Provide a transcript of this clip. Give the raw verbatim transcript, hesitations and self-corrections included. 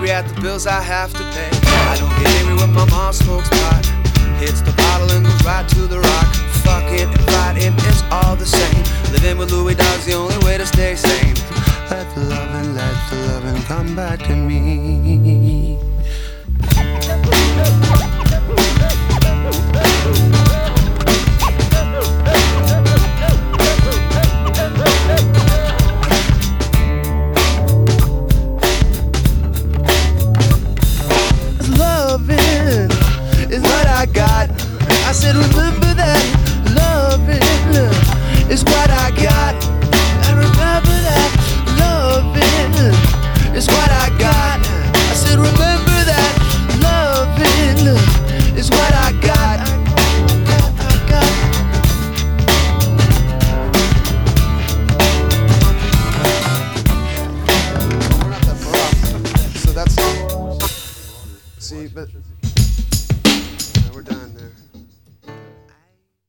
angry at the bills I have to pay. I don't get angry when my mom smokes pot, hits the bottle and goes right to the rock. Fucking and fighting is all the same. Living with Louis Dog's the only way to stay sane. Let the lovin', let the lovin' come back to me.